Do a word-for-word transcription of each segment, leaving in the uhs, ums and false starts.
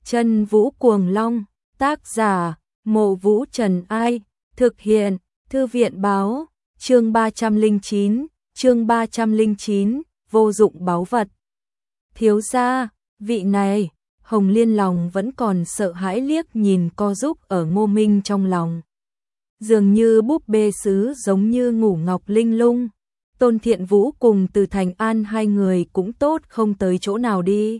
Chân Vũ Cuồng Long, tác giả, Mộ Vũ Trần Ai, thực hiện, Thư viện báo, chương ba trăm lẻ chín, chương ba trăm lẻ chín, vô dụng báu vật. Thiếu gia, vị này, Hồng Liên lòng vẫn còn sợ hãi liếc nhìn co giúp ở Ngô Minh trong lòng. Dường như búp bê sứ giống như ngủ ngọc linh lung, Tôn Thiện Vũ cùng Từ Thành An hai người cũng tốt không tới chỗ nào đi.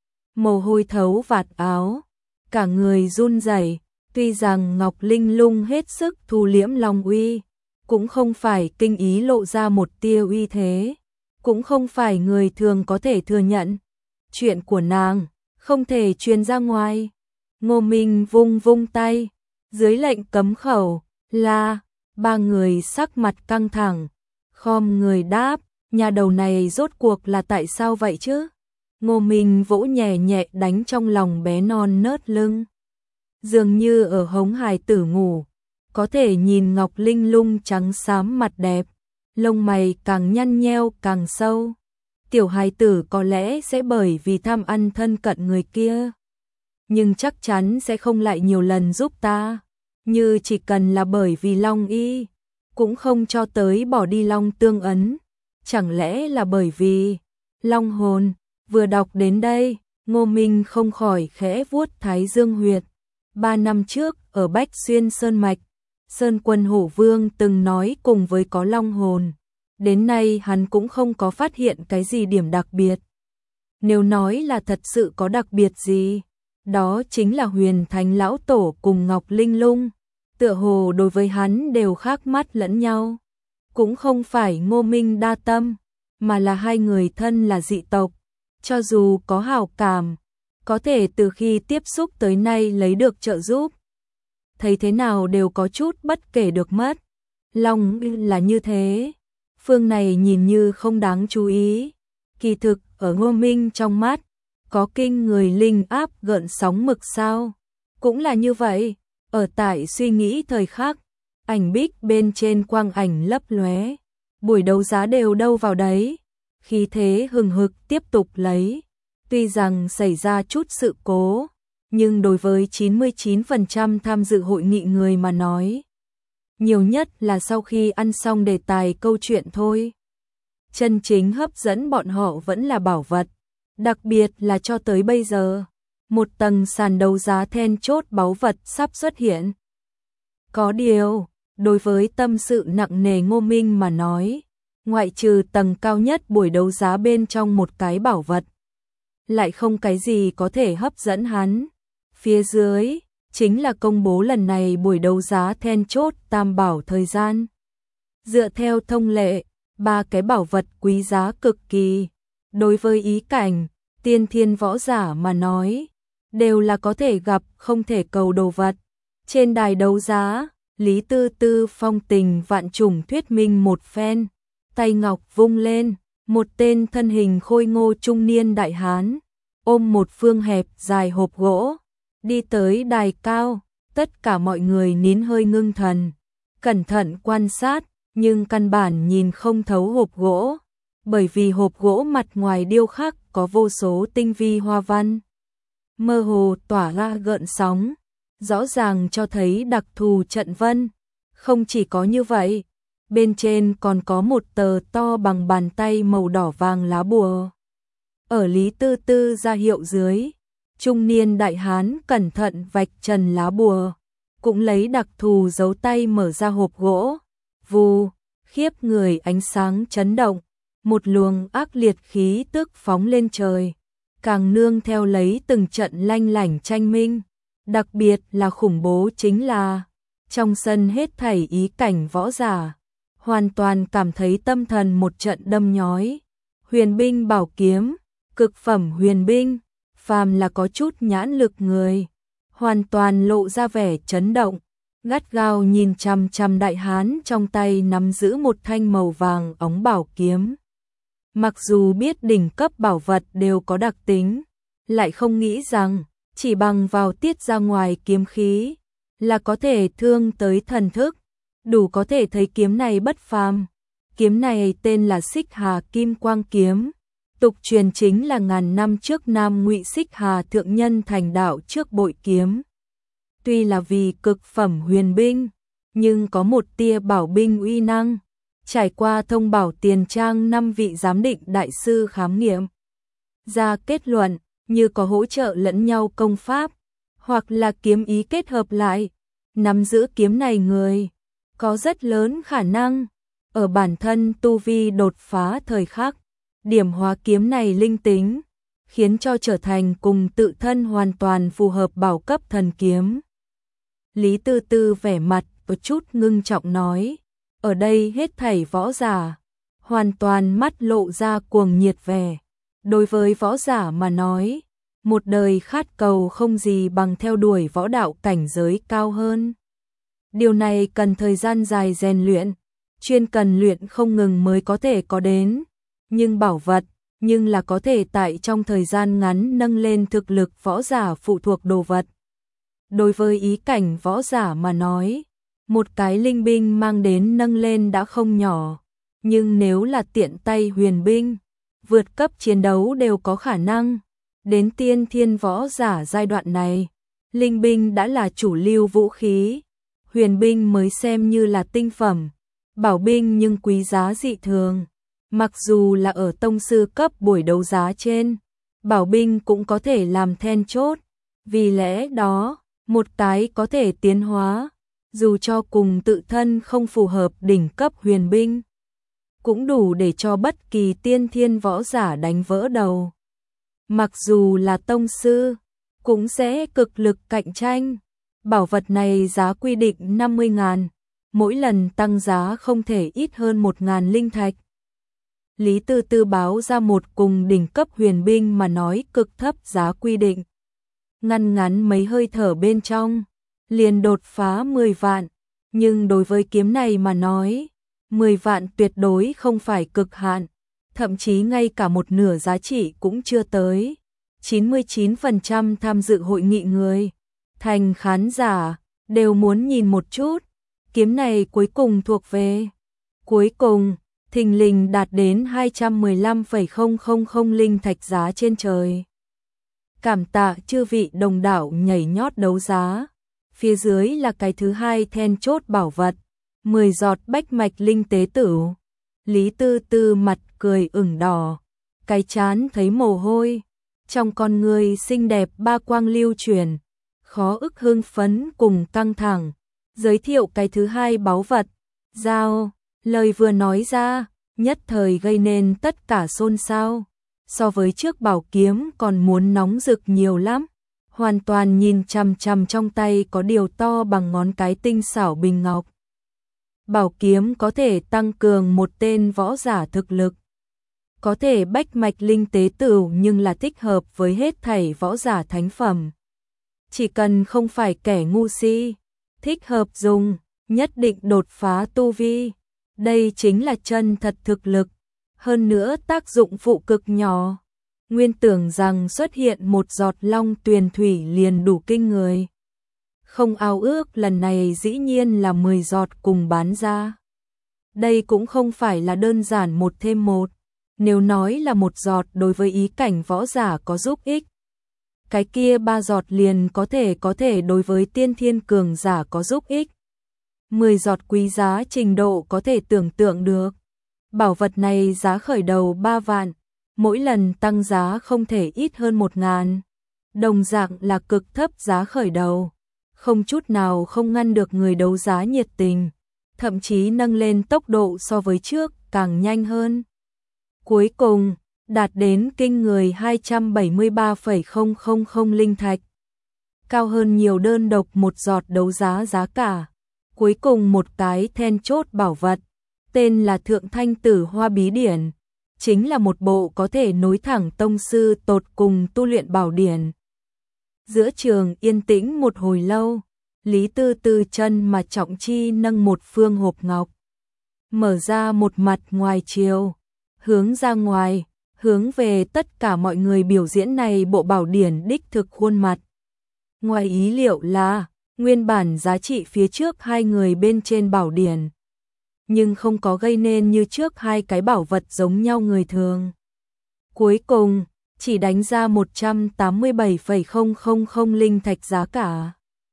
Mồ hôi thấu vạt áo, cả người run rẩy, tuy rằng Ngọc Linh Lung hết sức thu liễm long uy, cũng không phải kinh ý lộ ra một tia uy thế, cũng không phải người thường có thể thừa nhận. Chuyện của nàng không thể truyền ra ngoài. Ngô Minh vung vung tay, dưới lệnh cấm khẩu, là ba người sắc mặt căng thẳng, khom người đáp, nhà đầu này rốt cuộc là tại sao vậy chứ? Ngô Minh vỗ nhẹ nhẹ đánh trong lòng bé non nớt lưng. Dường như ở hống hài tử ngủ, có thể nhìn Ngọc Linh Lung trắng xám mặt đẹp, lông mày càng nhăn nheo càng sâu. Tiểu hài tử có lẽ sẽ bởi vì tham ăn thân cận người kia, nhưng chắc chắn sẽ không lại nhiều lần giúp ta, như chỉ cần là bởi vì Long Y, cũng không cho tới bỏ đi Long Tương Ấn, chẳng lẽ là bởi vì Long Hồn. Vừa đọc đến đây, Ngô Minh không khỏi khẽ vuốt thái dương huyệt. Ba năm trước, ở Bách Xuyên Sơn Mạch, Sơn Quân Hổ Vương từng nói cùng với có Long Hồn. Đến nay hắn cũng không có phát hiện cái gì điểm đặc biệt. Nếu nói là thật sự có đặc biệt gì, đó chính là Huyền Thánh Lão Tổ cùng Ngọc Linh Lung. Tựa hồ đối với hắn đều khác mắt lẫn nhau. Cũng không phải Ngô Minh đa tâm, mà là hai người thân là dị tộc. Cho dù có hảo cảm, có thể từ khi tiếp xúc tới nay lấy được trợ giúp, thấy thế nào đều có chút bất kể được mất. Long là như thế, phương này nhìn như không đáng chú ý, kỳ thực ở Ngô Minh trong mắt, có kinh người linh áp gợn sóng mực sao. Cũng là như vậy, ở tại suy nghĩ thời khắc, ảnh bích bên trên quang ảnh lấp lóe, buổi đấu giá đều đâu vào đấy. Khí thế hừng hực tiếp tục lấy, tuy rằng xảy ra chút sự cố, nhưng đối với chín mươi chín phần trăm tham dự hội nghị người mà nói, nhiều nhất là sau khi ăn xong đề tài câu chuyện thôi. Chân chính hấp dẫn bọn họ vẫn là bảo vật, đặc biệt là cho tới bây giờ, một tầng sàn đấu giá then chốt báu vật sắp xuất hiện. Có điều, đối với tâm sự nặng nề Ngô Minh mà nói, ngoại trừ tầng cao nhất buổi đấu giá bên trong một cái bảo vật, lại không cái gì có thể hấp dẫn hắn. Phía dưới, chính là công bố lần này buổi đấu giá then chốt tam bảo thời gian. Dựa theo thông lệ, ba cái bảo vật quý giá cực kỳ, đối với ý cảnh, tiên thiên võ giả mà nói, đều là có thể gặp không thể cầu đồ vật. Trên đài đấu giá, Lý Tư Tư phong tình vạn trùng thuyết minh một phen. Tay ngọc vung lên, một tên thân hình khôi ngô trung niên đại hán, ôm một phương hẹp dài hộp gỗ, đi tới đài cao. Tất cả mọi người nín hơi ngưng thần, cẩn thận quan sát, nhưng căn bản nhìn không thấu hộp gỗ, bởi vì hộp gỗ mặt ngoài điêu khắc có vô số tinh vi hoa văn, mơ hồ tỏa ra gợn sóng, rõ ràng cho thấy đặc thù trận vân. Không chỉ có như vậy, bên trên còn có một tờ to bằng bàn tay màu đỏ vàng lá bùa. Ở Lý Tư Tư ra hiệu dưới, trung niên đại hán cẩn thận vạch trần lá bùa, cũng lấy đặc thù dấu tay mở ra hộp gỗ. Vù, khiếp người ánh sáng chấn động, một luồng ác liệt khí tức phóng lên trời, càng nương theo lấy từng trận lanh lảnh tranh minh. Đặc biệt là khủng bố chính là, trong sân hết thảy ý cảnh võ giả, hoàn toàn cảm thấy tâm thần một trận đâm nhói. Huyền binh bảo kiếm, cực phẩm huyền binh, phàm là có chút nhãn lực người, hoàn toàn lộ ra vẻ chấn động, gắt gao nhìn chằm chằm đại hán trong tay nắm giữ một thanh màu vàng óng bảo kiếm. Mặc dù biết đỉnh cấp bảo vật đều có đặc tính, lại không nghĩ rằng chỉ bằng vào tiết ra ngoài kiếm khí là có thể thương tới thần thức, đủ có thể thấy kiếm này bất phàm. Kiếm này tên là Xích Hà Kim Quang Kiếm, Tục truyền chính là ngàn năm trước Nam Ngụy Xích Hà thượng nhân thành đạo trước bội kiếm. Tuy là vì cực phẩm huyền binh, nhưng có một tia bảo binh uy năng. Trải qua thông bảo tiền trang năm vị giám định đại sư khám nghiệm, ra kết luận như có hỗ trợ lẫn nhau công pháp, hoặc là kiếm ý kết hợp lại, nắm giữ kiếm này người có rất lớn khả năng ở bản thân tu vi đột phá thời khắc, điểm hóa kiếm này linh tính, khiến cho trở thành cùng tự thân hoàn toàn phù hợp bảo cấp thần kiếm. Lý Tư Tư vẻ mặt có chút ngưng trọng nói, ở đây hết thảy võ giả, hoàn toàn mắt lộ ra cuồng nhiệt vẻ. Đối với võ giả mà nói, một đời khát cầu không gì bằng theo đuổi võ đạo cảnh giới cao hơn. Điều này cần thời gian dài rèn luyện, chuyên cần luyện không ngừng mới có thể có đến. Nhưng bảo vật, nhưng là có thể tại trong thời gian ngắn nâng lên thực lực võ giả phụ thuộc đồ vật. Đối với ý cảnh võ giả mà nói, một cái linh binh mang đến nâng lên đã không nhỏ, nhưng nếu là tiện tay huyền binh, vượt cấp chiến đấu đều có khả năng. Đến tiên thiên võ giả giai đoạn này, linh binh đã là chủ lưu vũ khí, huyền binh mới xem như là tinh phẩm, bảo binh nhưng quý giá dị thường. Mặc dù là ở tông sư cấp buổi đấu giá trên, bảo binh cũng có thể làm then chốt, vì lẽ đó, một cái có thể tiến hóa, dù cho cùng tự thân không phù hợp đỉnh cấp huyền binh, cũng đủ để cho bất kỳ tiên thiên võ giả đánh vỡ đầu. Mặc dù là tông sư, cũng sẽ cực lực cạnh tranh. Bảo vật này giá quy định năm mươi ngàn, mỗi lần tăng giá không thể ít hơn một ngàn linh thạch. Lý Tư Tư báo ra một cùng đỉnh cấp huyền binh mà nói cực thấp giá quy định. Ngăn ngắn mấy hơi thở bên trong, liền đột phá mười vạn, nhưng đối với kiếm này mà nói, mười vạn tuyệt đối không phải cực hạn, thậm chí ngay cả một nửa giá trị cũng chưa tới. chín mươi chín phần trăm tham dự hội nghị người, thành khán giả, đều muốn nhìn một chút, kiếm này cuối cùng thuộc về. Cuối cùng, thình lình đạt đến hai trăm mười lăm phẩy không không không linh thạch giá trên trời. Cảm tạ chư vị đồng đảo nhảy nhót đấu giá. Phía dưới là cái thứ hai then chốt bảo vật, mười giọt bách mạch linh tế tử. Lý Tư Tư mặt cười ửng đỏ, cái chán thấy mồ hôi, trong con người xinh đẹp ba quang lưu truyền, khó ức hưng phấn cùng căng thẳng, giới thiệu cái thứ hai báu vật, dao, lời vừa nói ra, nhất thời gây nên tất cả xôn xao, so với trước bảo kiếm còn muốn nóng rực nhiều lắm, hoàn toàn nhìn chằm chằm trong tay có điều to bằng ngón cái tinh xảo bình ngọc. Bảo kiếm có thể tăng cường một tên võ giả thực lực, có thể bách mạch linh tế tử nhưng là thích hợp với hết thảy võ giả thánh phẩm. Chỉ cần không phải kẻ ngu si, thích hợp dùng, nhất định đột phá tu vi. Đây chính là chân thật thực lực, hơn nữa tác dụng phụ cực nhỏ. Nguyên tưởng rằng xuất hiện một giọt long tuyền thủy liền đủ kinh người. Không ao ước lần này dĩ nhiên là mười giọt cùng bán ra. Đây cũng không phải là đơn giản một thêm một. Nếu nói là một giọt đối với ý cảnh võ giả có giúp ích, cái kia ba giọt liền có thể có thể đối với tiên thiên cường giả có giúp ích. mười giọt quý giá trình độ có thể tưởng tượng được. Bảo vật này giá khởi đầu ba vạn, mỗi lần tăng giá không thể ít hơn một ngàn. Đồng dạng là cực thấp giá khởi đầu, không chút nào không ngăn được người đấu giá nhiệt tình, thậm chí nâng lên tốc độ so với trước càng nhanh hơn. Cuối cùng, đạt đến kinh người hai trăm bảy mươi ba phẩy không không không linh thạch, cao hơn nhiều đơn độc một giọt đấu giá giá cả. Cuối cùng một cái then chốt bảo vật, tên là Thượng Thanh Tử Hoa Bí Điển, chính là một bộ có thể nối thẳng tông sư tột cùng tu luyện bảo điển. Giữa trường yên tĩnh một hồi lâu, Lý Tư Tư chân mà trọng chi nâng một phương hộp ngọc, mở ra một mặt ngoài chiều, hướng ra ngoài, hướng về tất cả mọi người biểu diễn này bộ bảo điển đích thực khuôn mặt. Ngoài ý liệu là, nguyên bản giá trị phía trước hai người bên trên bảo điển, nhưng không có gây nên như trước hai cái bảo vật giống nhau người thường. Cuối cùng, chỉ đánh ra một trăm tám mươi bảy phẩy không không không linh thạch giá cả.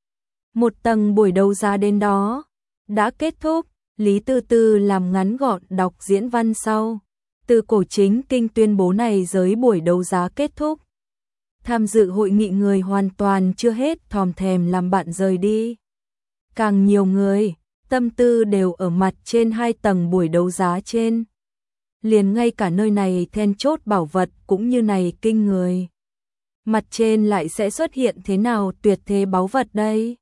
Một tầng buổi đấu giá đến đó đã kết thúc, Lý Tư Tư làm ngắn gọn đọc diễn văn sau. Từ cổ chính kinh tuyên bố này giới buổi đấu giá kết thúc. Tham dự hội nghị người hoàn toàn chưa hết thòm thèm làm bạn rời đi. Càng nhiều người, tâm tư đều ở mặt trên hai tầng buổi đấu giá trên. Liền ngay cả nơi này then chốt bảo vật cũng như này kinh người. Mặt trên lại sẽ xuất hiện thế nào tuyệt thế báu vật đây?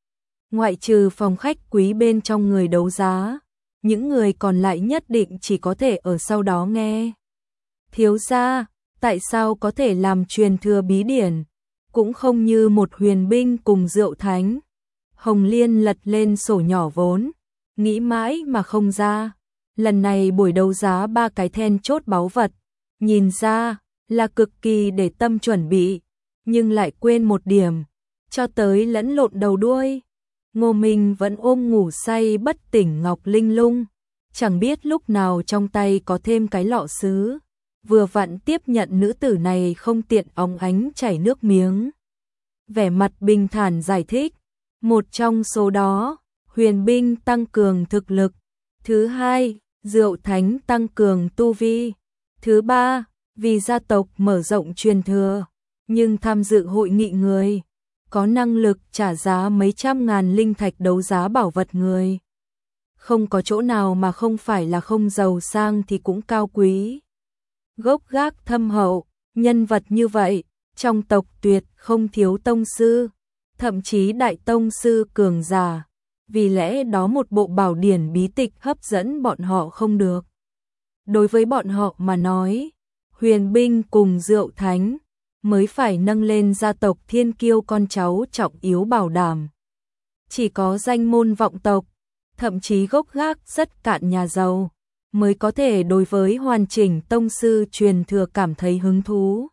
Ngoại trừ phòng khách quý bên trong người đấu giá, những người còn lại nhất định chỉ có thể ở sau đó nghe. Thiếu gia, tại sao có thể làm truyền thừa bí điển, cũng không như một huyền binh cùng rượu thánh. Hồng Liên lật lên sổ nhỏ vốn, nghĩ mãi mà không ra. Lần này buổi đấu giá ba cái then chốt báu vật, nhìn ra là cực kỳ để tâm chuẩn bị, nhưng lại quên một điểm, cho tới lẫn lộn đầu đuôi. Ngô Minh vẫn ôm ngủ say bất tỉnh Ngọc Linh Lung, chẳng biết lúc nào trong tay có thêm cái lọ sứ, vừa vặn tiếp nhận nữ tử này không tiện óng ánh chảy nước miếng. Vẻ mặt bình thản giải thích, một trong số đó, huyền binh tăng cường thực lực, thứ hai, rượu thánh tăng cường tu vi, thứ ba, vì gia tộc mở rộng truyền thừa, nhưng tham dự hội nghị người có năng lực trả giá mấy trăm ngàn linh thạch đấu giá bảo vật người. Không có chỗ nào mà không phải là không giàu sang thì cũng cao quý. Gốc gác thâm hậu, nhân vật như vậy, trong tộc tuyệt không thiếu tông sư, thậm chí đại tông sư cường giả. Vì lẽ đó một bộ bảo điển bí tịch hấp dẫn bọn họ không được. Đối với bọn họ mà nói, huyền binh cùng rượu thánh mới phải nâng lên gia tộc thiên kiêu con cháu trọng yếu bảo đảm. Chỉ có danh môn vọng tộc, thậm chí gốc gác rất cạn nhà giàu, mới có thể đối với hoàn chỉnh tông sư truyền thừa cảm thấy hứng thú.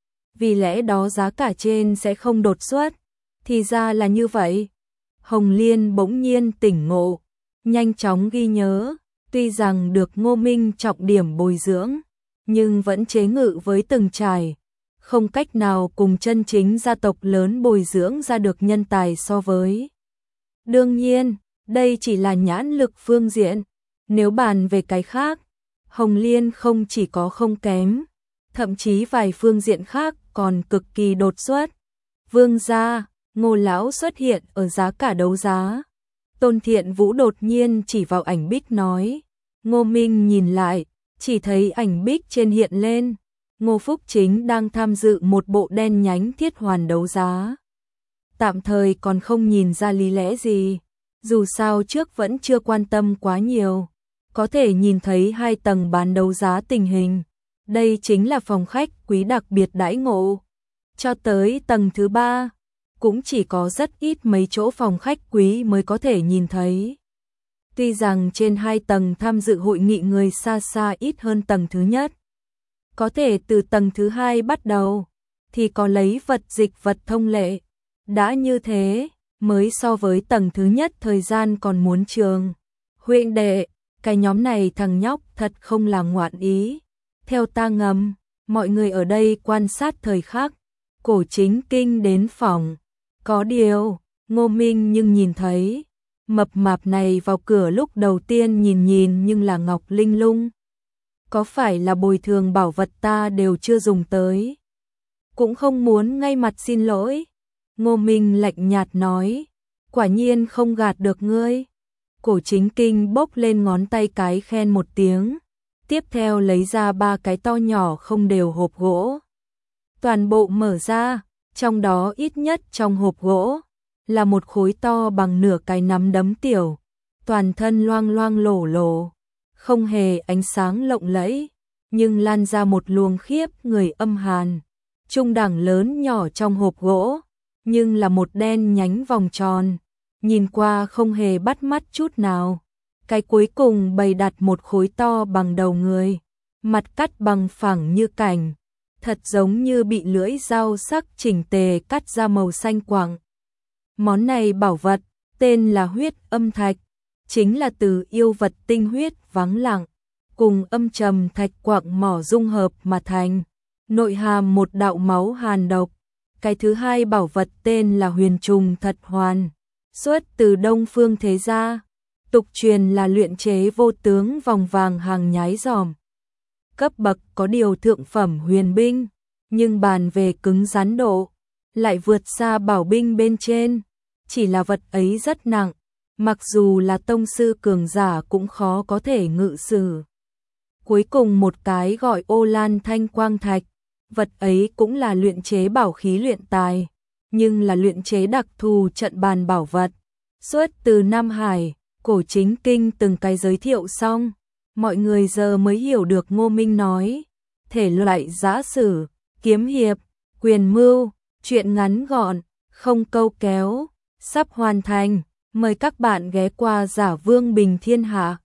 Vì lẽ đó giá cả trên sẽ không đột xuất, thì ra là như vậy. Hồng Liên bỗng nhiên tỉnh ngộ, nhanh chóng ghi nhớ, tuy rằng được Ngô Minh trọng điểm bồi dưỡng, nhưng vẫn chế ngự với từng trải, không cách nào cùng chân chính gia tộc lớn bồi dưỡng ra được nhân tài so với. Đương nhiên, đây chỉ là nhãn lực phương diện, nếu bàn về cái khác, Hồng Liên không chỉ có không kém, thậm chí vài phương diện khác còn cực kỳ đột xuất. Vương gia, Ngô lão xuất hiện ở giá cả đấu giá. Tôn Thiện Vũ đột nhiên chỉ vào ảnh bích nói. Ngô Minh nhìn lại, chỉ thấy ảnh bích trên hiện lên. Ngô Phúc Chính đang tham dự một bộ đen nhánh thiết hoàn đấu giá. Tạm thời còn không nhìn ra lý lẽ gì, dù sao trước vẫn chưa quan tâm quá nhiều. Có thể nhìn thấy hai tầng bán đấu giá tình hình. Đây chính là phòng khách quý đặc biệt đãi ngộ. Cho tới tầng thứ ba, cũng chỉ có rất ít mấy chỗ phòng khách quý mới có thể nhìn thấy. Tuy rằng trên hai tầng tham dự hội nghị người xa xa ít hơn tầng thứ nhất. Có thể từ tầng thứ hai bắt đầu, thì có lấy vật dịch vật thông lệ. Đã như thế, mới so với tầng thứ nhất thời gian còn muốn trường. Huynh đệ, cái nhóm này thằng nhóc thật không là ngoạn ý. Theo ta ngầm, mọi người ở đây quan sát thời khắc, cổ chính kinh đến phòng. Có điều, Ngô Minh nhưng nhìn thấy, mập mạp này vào cửa lúc đầu tiên nhìn nhìn nhưng là Ngọc Linh Lung. Có phải là bồi thường bảo vật ta đều chưa dùng tới? Cũng không muốn ngay mặt xin lỗi. Ngô Minh lạnh nhạt nói, quả nhiên không gạt được ngươi. Cổ chính kinh bốc lên ngón tay cái khen một tiếng, tiếp theo lấy ra ba cái to nhỏ không đều hộp gỗ. Toàn bộ mở ra, trong đó ít nhất trong hộp gỗ là một khối to bằng nửa cái nắm đấm tiểu, toàn thân loang loang lổ lổ, không hề ánh sáng lộng lẫy, nhưng lan ra một luồng khiếp người âm hàn. Trung đẳng lớn nhỏ trong hộp gỗ, nhưng là một đen nhánh vòng tròn, nhìn qua không hề bắt mắt chút nào. Cái cuối cùng bày đặt một khối to bằng đầu người, mặt cắt bằng phẳng như cảnh, thật giống như bị lưỡi dao sắc chỉnh tề cắt ra màu xanh quặng. Món này bảo vật, tên là huyết âm thạch, chính là từ yêu vật tinh huyết vắng lặng, cùng âm trầm thạch quặng mỏ dung hợp mà thành, nội hàm một đạo máu hàn độc. Cái thứ hai bảo vật tên là huyền trùng thật hoàn, xuất từ Đông Phương thế gia, tục truyền là luyện chế vô tướng vòng vàng hàng nhái giòm. Cấp bậc có điều thượng phẩm huyền binh, nhưng bàn về cứng rắn độ, lại vượt xa bảo binh bên trên, chỉ là vật ấy rất nặng, mặc dù là tông sư cường giả cũng khó có thể ngự sử. Cuối cùng một cái gọi Ô Lan Thanh Quang Thạch, vật ấy cũng là luyện chế bảo khí luyện tài, nhưng là luyện chế đặc thù trận bàn bảo vật. Xuất từ Nam Hải, Cổ Chính Kinh từng cái giới thiệu xong, mọi người giờ mới hiểu được Ngô Minh nói. Thể loại giã sử, kiếm hiệp, quyền mưu, truyện ngắn gọn, không câu kéo, sắp hoàn thành. Mời các bạn ghé qua Giả Vương Bình Thiên Hạ.